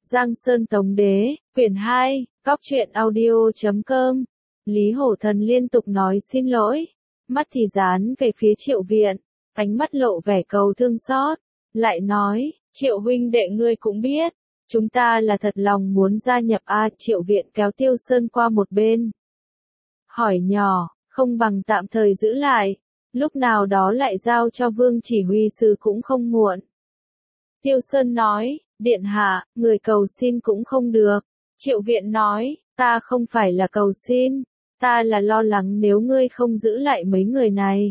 Giang Sơn Tống Đế, quyển 2, Góc truyện audio.com. Lý Hổ Thần liên tục nói xin lỗi, mắt thì dán về phía Triệu Viện, ánh mắt lộ vẻ cầu thương xót, lại nói, Triệu huynh đệ ngươi cũng biết, chúng ta là thật lòng muốn gia nhập Triệu Viện kéo Tiêu Sơn qua một bên. Hỏi nhỏ, không bằng tạm thời giữ lại, lúc nào đó lại giao cho Vương chỉ huy sứ cũng không muộn. Tiêu Sơn nói, điện hạ, người cầu xin cũng không được. Triệu Viện nói, ta không phải là cầu xin, ta là lo lắng nếu ngươi không giữ lại mấy người này,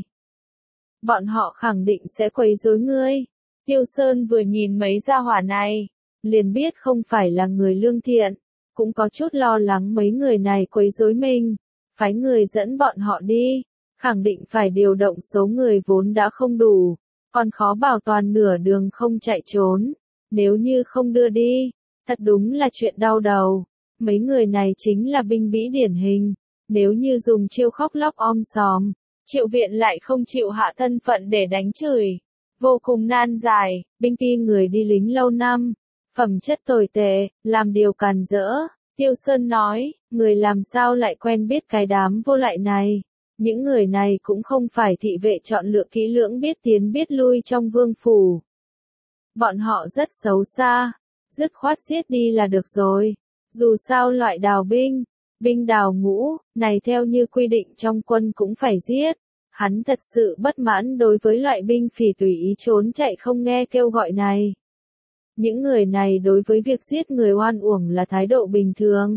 bọn họ khẳng định sẽ quấy rối ngươi. Tiêu Sơn vừa nhìn mấy gia hỏa này, liền biết không phải là người lương thiện, cũng có chút lo lắng mấy người này quấy rối mình, phái người dẫn bọn họ đi, khẳng định phải điều động số người vốn đã không đủ, còn khó bảo toàn nửa đường không chạy trốn. Nếu như không đưa đi, thật đúng là chuyện đau đầu. Mấy người này chính là binh bỉ điển hình. Nếu như dùng chiêu khóc lóc om sòm, Triệu Viện lại không chịu hạ thân phận để đánh chửi. Vô cùng nan giải, binh phi người đi lính lâu năm, phẩm chất tồi tệ, làm điều càn rỡ. Tiêu Sơn nói, người làm sao lại quen biết cái đám vô lại này. Những người này cũng không phải thị vệ chọn lựa kỹ lưỡng biết tiến biết lui trong vương phủ. Bọn họ rất xấu xa, dứt khoát giết đi là được rồi. Dù sao loại đào binh, binh đào ngũ, này theo như quy định trong quân cũng phải giết. Hắn thật sự bất mãn đối với loại binh phỉ tùy ý trốn chạy không nghe kêu gọi này. Những người này đối với việc giết người oan uổng là thái độ bình thường.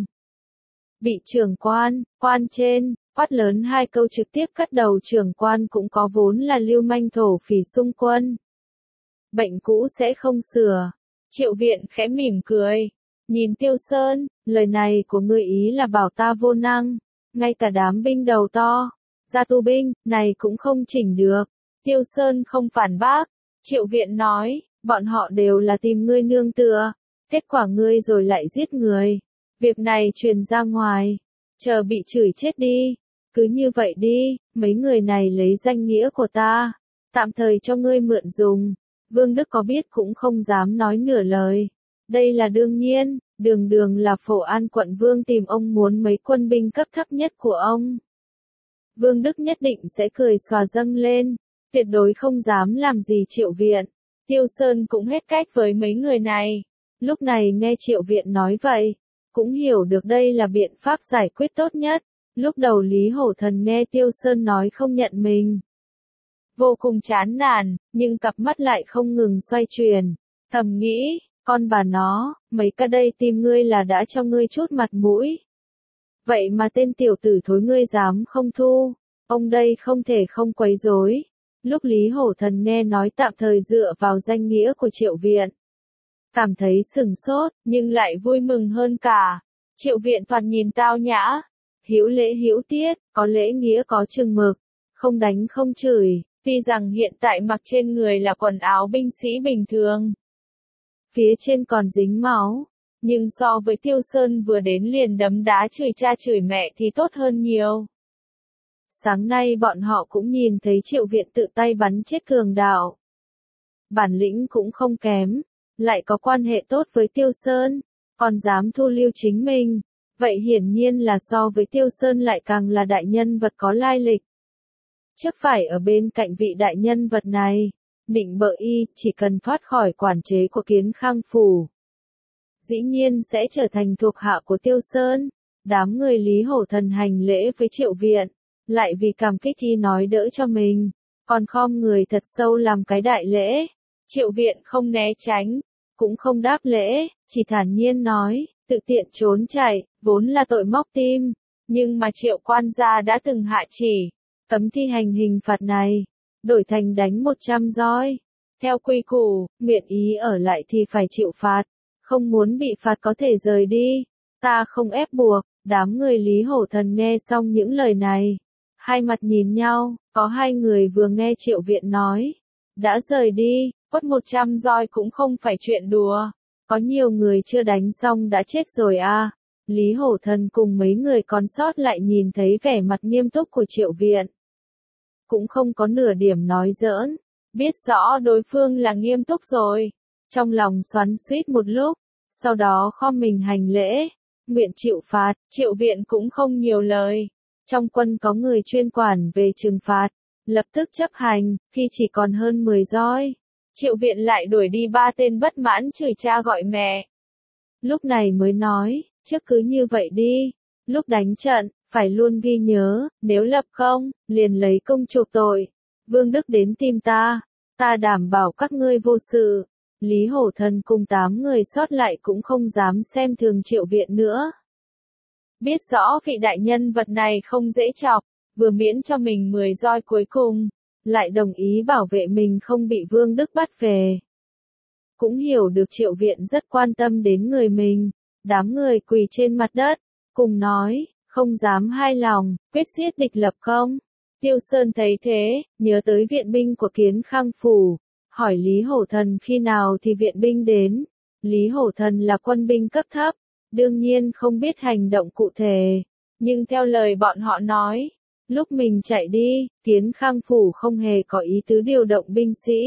Bị trưởng quan, quan trên, quát lớn hai câu trực tiếp cắt đầu trưởng quan cũng có vốn là lưu manh thổ phỉ xung quân. Bệnh cũ sẽ không sửa. Triệu Viện khẽ mỉm cười. Nhìn Tiêu Sơn, lời này của ngươi ý là bảo ta vô năng. Ngay cả đám binh đầu to, gia tu binh, này cũng không chỉnh được. Tiêu Sơn không phản bác. Triệu Viện nói, bọn họ đều là tìm ngươi nương tựa. Kết quả ngươi rồi lại giết người. Việc này truyền ra ngoài. Chờ bị chửi chết đi. Cứ như vậy đi, mấy người này lấy danh nghĩa của ta. Tạm thời cho ngươi mượn dùng. Vương Đức có biết cũng không dám nói nửa lời. Đây là đương nhiên, đường đường là Phổ An quận vương tìm ông muốn mấy quân binh cấp thấp nhất của ông. Vương Đức nhất định sẽ cười xòa dâng lên, tuyệt đối không dám làm gì Triệu Viện. Tiêu Sơn cũng hết cách với mấy người này. Lúc này nghe Triệu Viện nói vậy, cũng hiểu được đây là biện pháp giải quyết tốt nhất. Lúc đầu Lý Hổ Thần nghe Tiêu Sơn nói không nhận mình, vô cùng chán nản, nhưng cặp mắt lại không ngừng xoay chuyển, thầm nghĩ, con bà nó, mấy cái đây tìm ngươi là đã cho ngươi chút mặt mũi. Vậy mà tên tiểu tử thối ngươi dám không thu, ông đây không thể không quấy rối. Lúc Lý Hổ Thần nghe nói tạm thời dựa vào danh nghĩa của Triệu Viện, cảm thấy sửng sốt, nhưng lại vui mừng hơn cả. Triệu Viện thoạt nhìn tao nhã, hữu lễ hữu tiết, có lễ nghĩa có chừng mực, không đánh không chửi. Tuy rằng hiện tại mặc trên người là quần áo binh sĩ bình thường, phía trên còn dính máu, nhưng so với Tiêu Sơn vừa đến liền đấm đá chửi cha chửi mẹ thì tốt hơn nhiều. Sáng nay bọn họ cũng nhìn thấy Triệu Viện tự tay bắn chết cường đạo. Bản lĩnh cũng không kém, lại có quan hệ tốt với Tiêu Sơn, còn dám thu lưu chính mình. Vậy hiển nhiên là so với Tiêu Sơn lại càng là đại nhân vật có lai lịch. Trước phải ở bên cạnh vị đại nhân vật này, định bợ y chỉ cần thoát khỏi quản chế của Kiến Khang Phủ, dĩ nhiên sẽ trở thành thuộc hạ của Tiêu Sơn. Đám người Lý Hổ Thần hành lễ với Triệu Viện, lại vì cảm kích y nói đỡ cho mình, còn khom người thật sâu làm cái đại lễ. Triệu Viện không né tránh, cũng không đáp lễ, chỉ thản nhiên nói, tự tiện trốn chạy, vốn là tội móc tim, nhưng mà Triệu quan gia đã từng hạ chỉ, cấm thi hành hình phạt này, đổi thành đánh 100 roi. Theo quy củ, nguyện ý ở lại thì phải chịu phạt, không muốn bị phạt có thể rời đi. Ta không ép buộc. Đám người Lý Hổ Thần nghe xong những lời này, hai mặt nhìn nhau, có hai người vừa nghe Triệu Viện nói, đã rời đi, quất 100 roi cũng không phải chuyện đùa. Có nhiều người chưa đánh xong đã chết rồi à. Lý Hổ Thần cùng mấy người còn sót lại nhìn thấy vẻ mặt nghiêm túc của Triệu Viện, cũng không có nửa điểm nói giỡn, biết rõ đối phương là nghiêm túc rồi. Trong lòng xoắn xuýt một lúc, sau đó khom mình hành lễ, nguyện chịu phạt. Triệu Viện cũng không nhiều lời. Trong quân có người chuyên quản về trừng phạt, lập tức chấp hành, khi chỉ còn hơn 10 roi. Triệu Viện lại đuổi đi 3 tên bất mãn chửi cha gọi mẹ. Lúc này mới nói, trước cứ như vậy đi, lúc đánh trận, phải luôn ghi nhớ, nếu lập công, liền lấy công chuộc tội. Vương Đức đến tìm ta đảm bảo các ngươi vô sự. Lý Hổ Thần cùng 8 người sót lại cũng không dám xem thường Triệu Viện nữa. Biết rõ vị đại nhân vật này không dễ chọc, vừa miễn cho mình 10 roi cuối cùng, lại đồng ý bảo vệ mình không bị Vương Đức bắt về. Cũng hiểu được Triệu Viện rất quan tâm đến người mình, đám người quỳ trên mặt đất, cùng nói, không dám hai lòng, quyết giết địch lập công. Tiêu Sơn thấy thế, nhớ tới viện binh của Kiến Khang Phủ, hỏi Lý Hổ Thần khi nào thì viện binh đến. Lý Hổ Thần là quân binh cấp thấp, đương nhiên không biết hành động cụ thể, nhưng theo lời bọn họ nói, lúc mình chạy đi, Kiến Khang Phủ không hề có ý tứ điều động binh sĩ.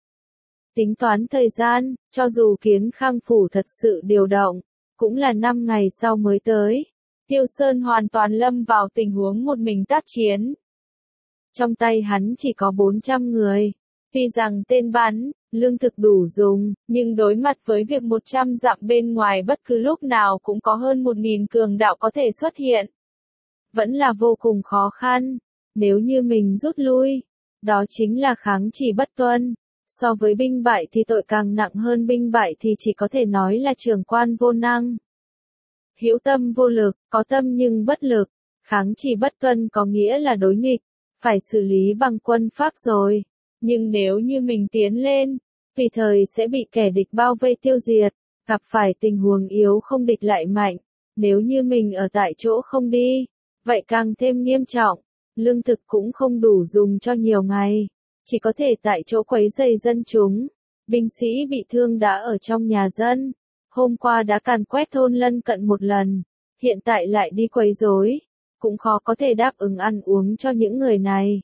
Tính toán thời gian, cho dù Kiến Khang Phủ thật sự điều động, cũng là 5 ngày sau mới tới. Tiêu Sơn hoàn toàn lâm vào tình huống một mình tác chiến. Trong tay hắn chỉ có 400 người. Tuy rằng tên bắn, lương thực đủ dùng, nhưng đối mặt với việc 100 dặm bên ngoài bất cứ lúc nào cũng có hơn 1.000 cường đạo có thể xuất hiện. Vẫn là vô cùng khó khăn. Nếu như mình rút lui, đó chính là kháng chỉ bất tuân. So với binh bại thì tội càng nặng hơn, binh bại thì chỉ có thể nói là trưởng quan vô năng. Hữu tâm vô lực, có tâm nhưng bất lực. Kháng chỉ bất tuân có nghĩa là đối nghịch, phải xử lý bằng quân pháp rồi. Nhưng nếu như mình tiến lên, tùy thời sẽ bị kẻ địch bao vây tiêu diệt, gặp phải tình huống yếu không địch lại mạnh. Nếu như mình ở tại chỗ không đi, vậy càng thêm nghiêm trọng, lương thực cũng không đủ dùng cho nhiều ngày, chỉ có thể tại chỗ quấy rầy dân chúng. Binh sĩ bị thương đã ở trong nhà dân, hôm qua đã càn quét thôn lân cận một lần, hiện tại lại đi quấy rối, cũng khó có thể đáp ứng ăn uống cho những người này.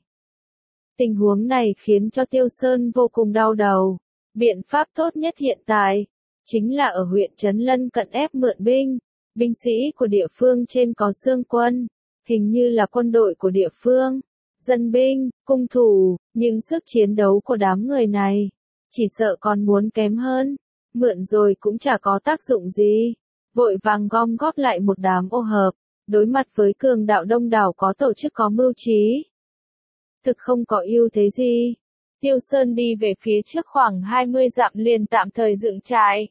Tình huống này khiến cho Tiêu Sơn vô cùng đau đầu. Biện pháp tốt nhất hiện tại, chính là ở huyện Trấn lân cận ép mượn binh. Binh sĩ của địa phương trên có xương quân, hình như là quân đội của địa phương, dân binh, cung thủ, nhưng sức chiến đấu của đám người này, chỉ sợ còn muốn kém hơn. Mượn rồi cũng chả có tác dụng gì. Vội vàng gom góp lại một đám ô hợp, đối mặt với cường đạo đông đảo có tổ chức có mưu trí. Thực không có ưu thế gì. Tiêu Sơn đi về phía trước khoảng 20 dặm liền tạm thời dựng trại.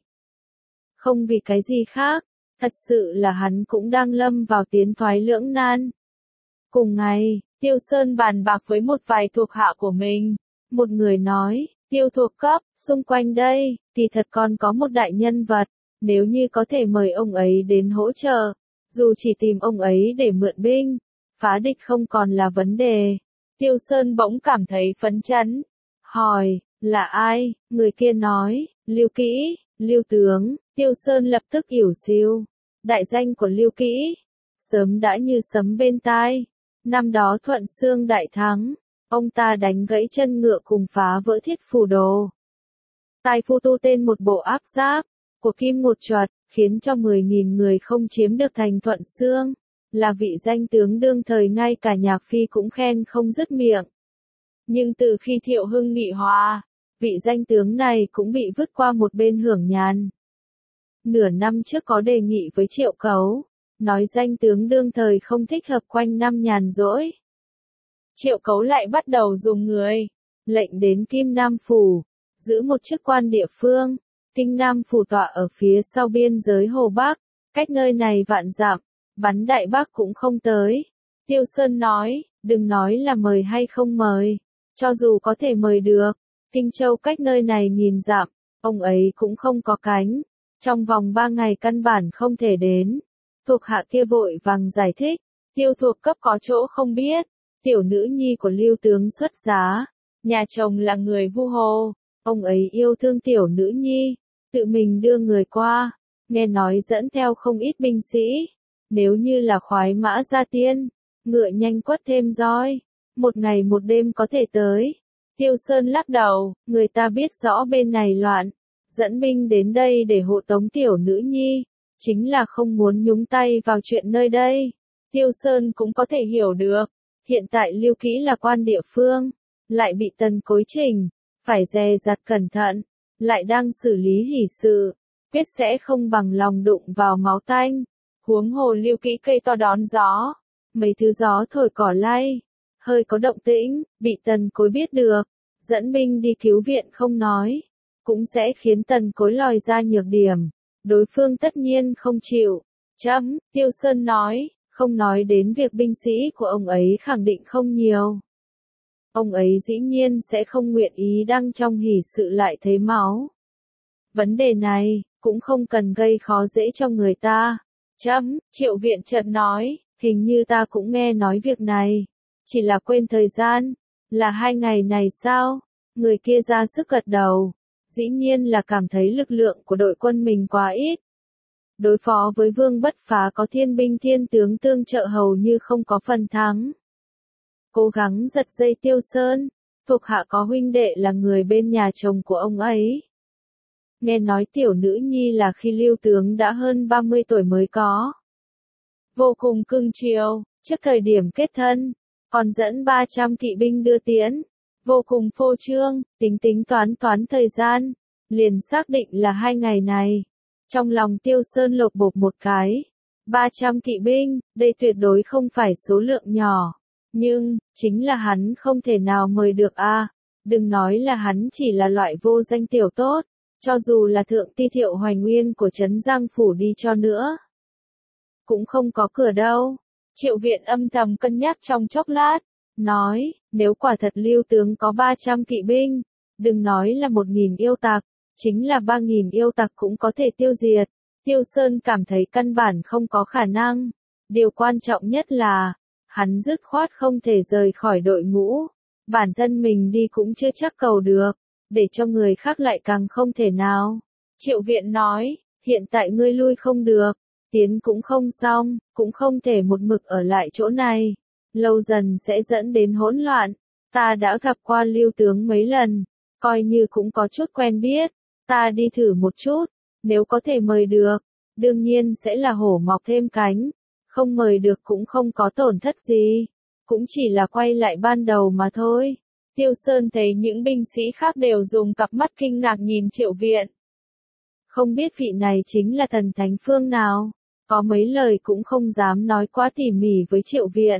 Không vì cái gì khác, thật sự là hắn cũng đang lâm vào tiến thoái lưỡng nan. Cùng ngày, Tiêu Sơn bàn bạc với một vài thuộc hạ của mình. Một người nói, Tiêu thuộc cấp, xung quanh đây, thì thật còn có một đại nhân vật, nếu như có thể mời ông ấy đến hỗ trợ, dù chỉ tìm ông ấy để mượn binh, phá địch không còn là vấn đề. Tiêu Sơn bỗng cảm thấy phấn chấn, hỏi, là ai? Người kia nói, Lưu Kĩ, Lưu tướng. Tiêu Sơn lập tức hiểu siêu, đại danh của Lưu Kĩ, sớm đã như sấm bên tai. Năm đó Thuận Xương đại thắng, ông ta đánh gãy chân ngựa cùng phá vỡ thiết phủ đồ. Tài phu tu tên một bộ áp giáp của Kim Ngột Choạt, khiến cho 10.000 người không chiếm được thành Thuận Xương. Là vị danh tướng đương thời ngay cả Nhạc Phi cũng khen không dứt miệng. Nhưng từ khi Thiệu Hưng nghị hòa, vị danh tướng này cũng bị vứt qua một bên hưởng nhàn. Nửa năm trước có đề nghị với Triệu Cấu, nói danh tướng đương thời không thích hợp quanh năm nhàn rỗi. Triệu Cấu lại bắt đầu dùng người, lệnh đến Kim Nam Phủ, giữ một chức quan địa phương. Kinh Nam Phủ tọa ở phía sau biên giới Hồ Bắc, cách nơi này vạn dặm, bắn Đại Bác cũng không tới. Tiêu Sơn nói, đừng nói là mời hay không mời, cho dù có thể mời được, Kinh Châu cách nơi này nghìn dặm, ông ấy cũng không có cánh, trong vòng 3 ngày căn bản không thể đến. Thuộc hạ kia vội vàng giải thích, Tiêu thuộc cấp có chỗ không biết, tiểu nữ nhi của Lưu tướng xuất giá, nhà chồng là người Vu Hồ, ông ấy yêu thương tiểu nữ nhi, tự mình đưa người qua, nghe nói dẫn theo không ít binh sĩ, nếu như là khoái mã gia tiên, ngựa nhanh quất thêm roi, một ngày một đêm có thể tới. Tiêu Sơn lắc đầu, người ta biết rõ bên này loạn, dẫn binh đến đây để hộ tống tiểu nữ nhi, chính là không muốn nhúng tay vào chuyện nơi đây. Tiêu Sơn cũng có thể hiểu được, hiện tại Lưu Kĩ là quan địa phương, lại bị Tần Cối chỉnh, phải dè dặt cẩn thận, lại đang xử lý hỷ sự, quyết sẽ không bằng lòng đụng vào máu tanh. Huống hồ Lưu Kĩ cây to đón gió, mấy thứ gió thổi cỏ lay, hơi có động tĩnh, bị Tần Cối biết được, dẫn binh đi cứu viện không nói, cũng sẽ khiến Tần Cối lòi ra nhược điểm, đối phương tất nhiên không chịu. Chấm, Tiêu Sơn nói, không nói đến việc binh sĩ của ông ấy khẳng định không nhiều. Ông ấy dĩ nhiên sẽ không nguyện ý đang trong hỷ sự lại thấy máu. Vấn đề này, cũng không cần gây khó dễ cho người ta. Chấm, Triệu Viện chợt nói, hình như ta cũng nghe nói việc này. Chỉ là quên thời gian, là 2 ngày này sao? Người kia ra sức gật đầu. Dĩ nhiên là cảm thấy lực lượng của đội quân mình quá ít. Đối phó với Vương Bất Phá có thiên binh thiên tướng tương trợ hầu như không có phần thắng. Cố gắng giật dây Tiêu Sơn, thuộc hạ có huynh đệ là người bên nhà chồng của ông ấy. Nghe nói tiểu nữ nhi là khi Lưu tướng đã hơn 30 tuổi mới có. Vô cùng cưng chiều, trước thời điểm kết thân, còn dẫn 300 kỵ binh đưa tiễn. Vô cùng phô trương, tính toán thời gian, liền xác định là 2 ngày này. Trong lòng Tiêu Sơn lột bột một cái. 300 kỵ binh, đây tuyệt đối không phải số lượng nhỏ. Nhưng, chính là hắn không thể nào mời được a. Đừng nói là hắn chỉ là loại vô danh tiểu tốt, cho dù là thượng ti Thiệu Hoài Nguyên của Trấn Giang Phủ đi cho nữa. Cũng không có cửa đâu. Triệu Viện âm thầm cân nhắc trong chốc lát, nói, nếu quả thật Lưu tướng có 300 kỵ binh, đừng nói là 1.000 yêu tặc, chính là 3.000 yêu tặc cũng có thể tiêu diệt. Tiêu Sơn cảm thấy căn bản không có khả năng. Điều quan trọng nhất là, hắn dứt khoát không thể rời khỏi đội ngũ. Bản thân mình đi cũng chưa chắc cầu được, để cho người khác lại càng không thể nào. Triệu Viện nói, hiện tại ngươi lui không được, tiến cũng không xong, cũng không thể một mực ở lại chỗ này. Lâu dần sẽ dẫn đến hỗn loạn. Ta đã gặp qua Lưu tướng mấy lần, coi như cũng có chút quen biết. Ta đi thử một chút, nếu có thể mời được, đương nhiên sẽ là hổ mọc thêm cánh. Không mời được cũng không có tổn thất gì, cũng chỉ là quay lại ban đầu mà thôi. Tiêu Sơn thấy những binh sĩ khác đều dùng cặp mắt kinh ngạc nhìn Triệu Viện. Không biết vị này chính là thần thánh phương nào, có mấy lời cũng không dám nói quá tỉ mỉ với Triệu Viện.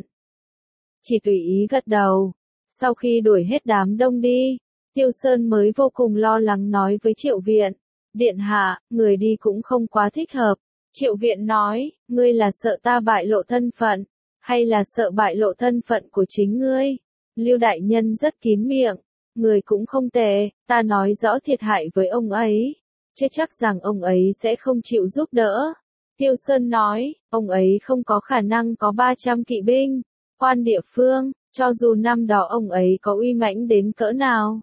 Chỉ tùy ý gật đầu. Sau khi đuổi hết đám đông đi, Tiêu Sơn mới vô cùng lo lắng nói với Triệu Viện. Điện hạ, người đi cũng không quá thích hợp. Triệu Viện nói, ngươi là sợ ta bại lộ thân phận, hay là sợ bại lộ thân phận của chính ngươi? Lưu đại nhân rất kín miệng, người cũng không tệ, ta nói rõ thiệt hại với ông ấy, chứ chắc rằng ông ấy sẽ không chịu giúp đỡ. Tiêu Sơn nói, ông ấy không có khả năng có 300 kỵ binh, quan địa phương, cho dù năm đó ông ấy có uy mãnh đến cỡ nào.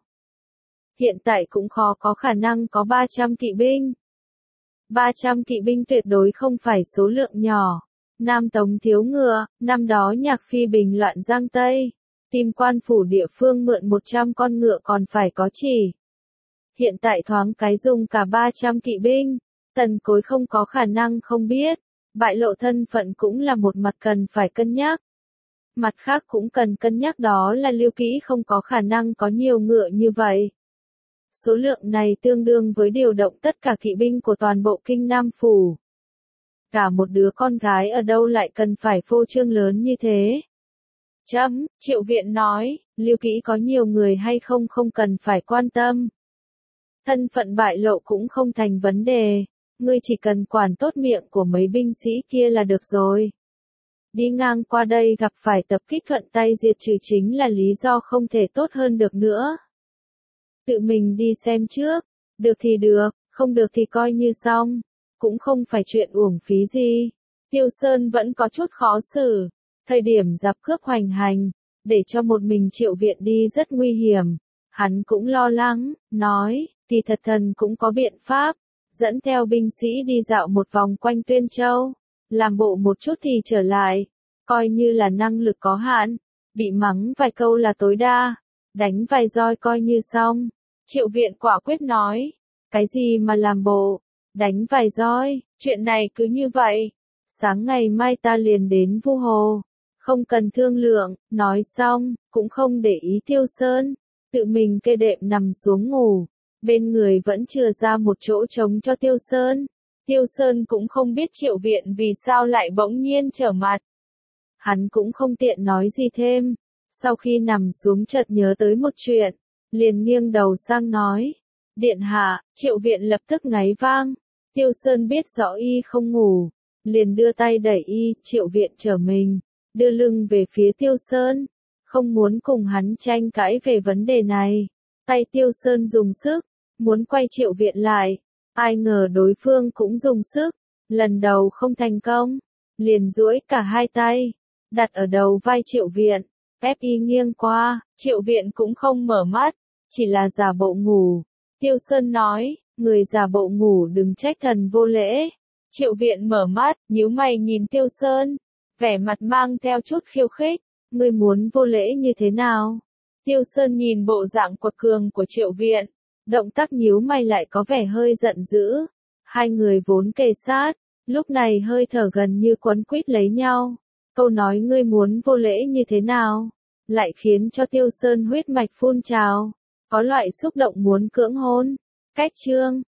Hiện tại cũng khó có khả năng có 300 kỵ binh. 300 kỵ binh tuyệt đối không phải số lượng nhỏ. Nam Tống thiếu ngựa, năm đó Nhạc Phi bình loạn Giang Tây. Tìm quan phủ địa phương mượn 100 con ngựa còn phải có chỉ. Hiện tại thoáng cái dùng cả 300 kỵ binh. Tần Cối không có khả năng không biết. Bại lộ thân phận cũng là một mặt cần phải cân nhắc. Mặt khác cũng cần cân nhắc đó là Lưu Kĩ không có khả năng có nhiều ngựa như vậy. Số lượng này tương đương với điều động tất cả kỵ binh của toàn bộ Kinh Nam Phủ. Cả một đứa con gái ở đâu lại cần phải phô trương lớn như thế? Chấm, Triệu Viện nói, Lưu Kĩ có nhiều người hay không không cần phải quan tâm. Thân phận bại lộ cũng không thành vấn đề, ngươi chỉ cần quản tốt miệng của mấy binh sĩ kia là được rồi. Đi ngang qua đây gặp phải tập kích thuận tay diệt trừ chính là lý do không thể tốt hơn được nữa. Tự mình đi xem trước, được thì được, không được thì coi như xong, cũng không phải chuyện uổng phí gì. Tiêu Sơn vẫn có chút khó xử, thời điểm giặc cướp hoành hành, để cho một mình Triệu Viện đi rất nguy hiểm. Hắn cũng lo lắng, nói, thì thật thần cũng có biện pháp, dẫn theo binh sĩ đi dạo một vòng quanh Tuyên Châu, làm bộ một chút thì trở lại, coi như là năng lực có hạn, bị mắng vài câu là tối đa, đánh vài roi coi như xong. Triệu Viện quả quyết nói, Cái gì mà làm bộ, đánh vài roi, chuyện này cứ như vậy. Sáng ngày mai ta liền đến Vu Hồ, không cần thương lượng, nói xong, cũng không để ý Tiêu Sơn, tự mình kê đệm nằm xuống ngủ, bên người vẫn chừa ra một chỗ trống cho Tiêu Sơn. Tiêu Sơn cũng không biết Triệu Viện vì sao lại bỗng nhiên trở mặt. Hắn cũng không tiện nói gì thêm, sau khi nằm xuống chợt nhớ tới một chuyện, liền nghiêng đầu sang nói, điện hạ. Triệu Viện lập tức ngáy vang, Tiêu Sơn biết rõ y không ngủ, liền đưa tay đẩy y. Triệu Viện trở mình, đưa lưng về phía Tiêu Sơn, không muốn cùng hắn tranh cãi về vấn đề này. Tay Tiêu Sơn dùng sức, muốn quay Triệu Viện lại, ai ngờ đối phương cũng dùng sức, lần đầu không thành công, liền duỗi cả hai tay, đặt ở đầu vai Triệu Viện, ép y nghiêng qua. Triệu Viện cũng không mở mắt, chỉ là giả bộ ngủ. Tiêu Sơn nói, người giả bộ ngủ đừng trách thần vô lễ. Triệu Viện mở mắt, nhíu mày nhìn Tiêu Sơn, vẻ mặt mang theo chút khiêu khích, ngươi muốn vô lễ như thế nào? Tiêu Sơn nhìn bộ dạng quật cường của Triệu Viện, động tác nhíu mày lại có vẻ hơi giận dữ. Hai người vốn kề sát, lúc này hơi thở gần như quấn quýt lấy nhau. Câu nói ngươi muốn vô lễ như thế nào, lại khiến cho Tiêu Sơn huyết mạch phun trào, có loại xúc động muốn cưỡng hôn. Cách chương